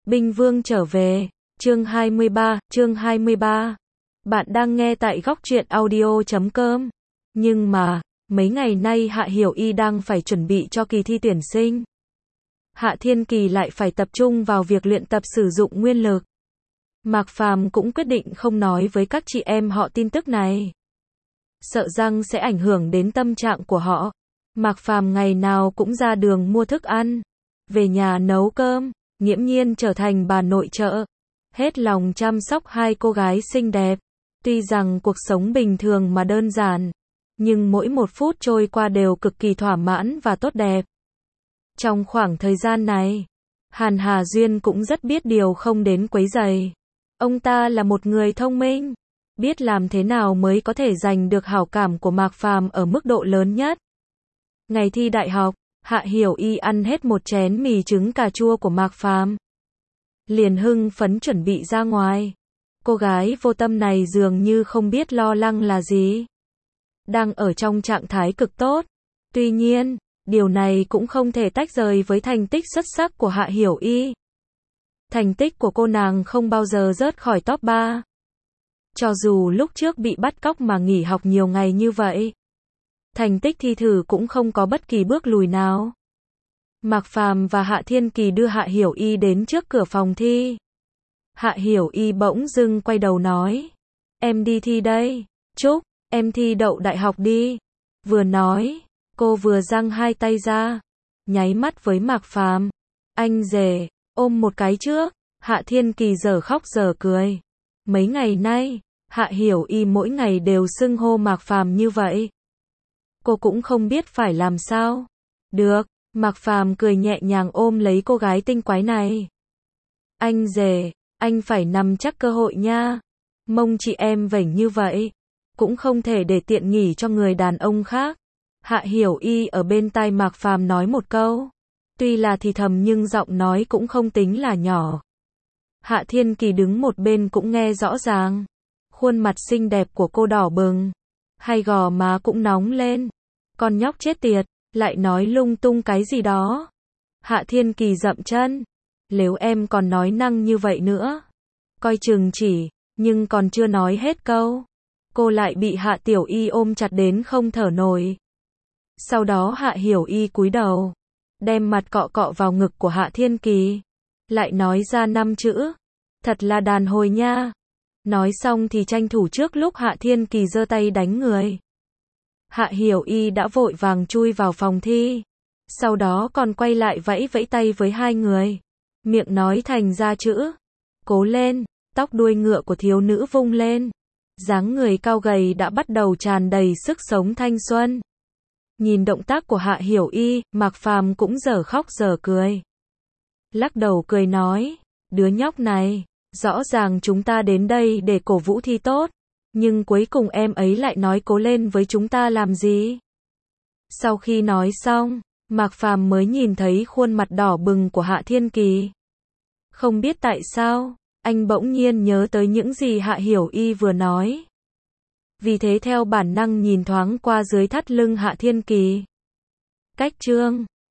Binh Vương trở về, chương 23. Bạn đang nghe tại góc truyện audio.com. Nhưng mà, mấy ngày nay Hạ Hiểu Y đang phải chuẩn bị cho kỳ thi tuyển sinh. Hạ Thiên Kỳ lại phải tập trung vào việc luyện tập sử dụng nguyên lực. Mạc Phàm cũng quyết định không nói với các chị em họ tin tức này. Sợ rằng sẽ ảnh hưởng đến tâm trạng của họ. Mạc Phàm ngày nào cũng ra đường mua thức ăn, về nhà nấu cơm, nghiễm nhiên trở thành bà nội trợ, hết lòng chăm sóc hai cô gái xinh đẹp. Tuy rằng cuộc sống bình thường mà đơn giản, nhưng mỗi một phút trôi qua đều cực kỳ thỏa mãn và tốt đẹp. Trong khoảng thời gian này, Hàn Hà Duyên cũng rất biết điều không đến quấy rầy. Ông ta là một người thông minh, biết làm thế nào mới có thể giành được hảo cảm của Mạc Phàm ở mức độ lớn nhất. Ngày thi đại học, Hạ Hiểu Y ăn hết một chén mì trứng cà chua của Mạc Phàm, liền hưng phấn chuẩn bị ra ngoài. Cô gái vô tâm này dường như không biết lo lắng là gì, đang ở trong trạng thái cực tốt. Tuy nhiên, điều này cũng không thể tách rời với thành tích xuất sắc của Hạ Hiểu Y. Thành tích của cô nàng không bao giờ rớt khỏi top 3. Cho dù lúc trước bị bắt cóc mà nghỉ học nhiều ngày như vậy, thành tích thi thử cũng không có bất kỳ bước lùi nào. Mạc Phàm và Hạ Thiên Kỳ đưa Hạ Hiểu Y đến trước cửa phòng thi. Hạ Hiểu Y bỗng dưng quay đầu nói, em đi thi đây, chúc em thi đậu đại học đi. Vừa nói, cô vừa giang hai tay ra, nháy mắt với Mạc Phàm. Anh rể, ôm một cái trước. Hạ Thiên Kỳ dở khóc dở cười. Mấy ngày nay, Hạ Hiểu Y mỗi ngày đều xưng hô Mạc Phàm như vậy. Cô cũng không biết phải làm sao. Được, Mạc Phàm cười nhẹ nhàng ôm lấy cô gái tinh quái này. Anh rể, anh phải nắm chắc cơ hội nha. Mông chị em vểnh như vậy, cũng không thể để tiện nghỉ cho người đàn ông khác. Hạ Hiểu Y ở bên tai Mạc Phàm nói một câu. Tuy là thì thầm nhưng giọng nói cũng không tính là nhỏ. Hạ Thiên Kỳ đứng một bên cũng nghe rõ ràng. Khuôn mặt xinh đẹp của cô đỏ bừng, hai gò má cũng nóng lên. Con nhóc chết tiệt, lại nói lung tung cái gì đó. Hạ Thiên Kỳ dậm chân. Nếu em còn nói năng như vậy nữa, coi chừng chỉ, nhưng còn chưa nói hết câu, cô lại bị Hạ Tiểu Y ôm chặt đến không thở nổi. Sau đó Hạ Hiểu Y cúi đầu, đem mặt cọ cọ vào ngực của Hạ Thiên Kỳ, lại nói ra 5 chữ. Thật là đàn hồi nha. Nói xong thì tranh thủ trước lúc Hạ Thiên Kỳ giơ tay đánh người. Hạ Hiểu Y đã vội vàng chui vào phòng thi, sau đó còn quay lại vẫy vẫy tay với hai người, miệng nói thành ra chữ. Cố lên. Tóc đuôi ngựa của thiếu nữ vung lên, dáng người cao gầy đã bắt đầu tràn đầy sức sống thanh xuân. Nhìn động tác của Hạ Hiểu Y, Mạc Phàm cũng dở khóc dở cười. Lắc đầu cười nói, đứa nhóc này, rõ ràng chúng ta đến đây để cổ vũ thi tốt, nhưng cuối cùng em ấy lại nói cố lên với chúng ta làm gì? Sau khi nói xong, Mạc Phàm mới nhìn thấy khuôn mặt đỏ bừng của Hạ Thiên Kỳ. Không biết tại sao, anh bỗng nhiên nhớ tới những gì Hạ Hiểu Y vừa nói. Vì thế theo bản năng nhìn thoáng qua dưới thắt lưng Hạ Thiên Kỳ. Cách chương